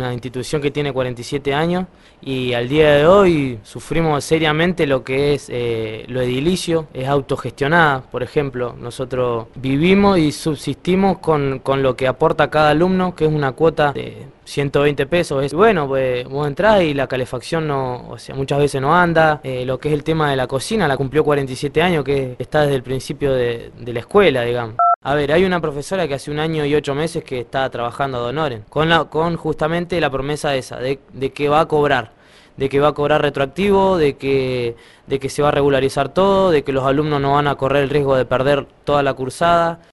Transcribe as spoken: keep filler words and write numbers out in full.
una institución que tiene cuarenta y siete años y al día de hoy sufrimos seriamente lo que es eh, lo edilicio, es autogestionada. Por ejemplo, nosotros vivimos y subsistimos con, con lo que aporta cada alumno, que es una cuota de ciento veinte pesos. Es, bueno, pues vos entrás y la calefacción no, o sea, muchas veces no anda. Eh, lo que es el tema de la cocina, la cumplió cuarenta y siete años, que está desde el principio de, de la escuela, digamos. A ver, hay una profesora que hace un año y ocho meses que está trabajando ad honorem, con, la, con justamente la promesa esa, de, de que va a cobrar, de que va a cobrar retroactivo, de que, de que se va a regularizar todo, de que los alumnos no van a correr el riesgo de perder toda la cursada.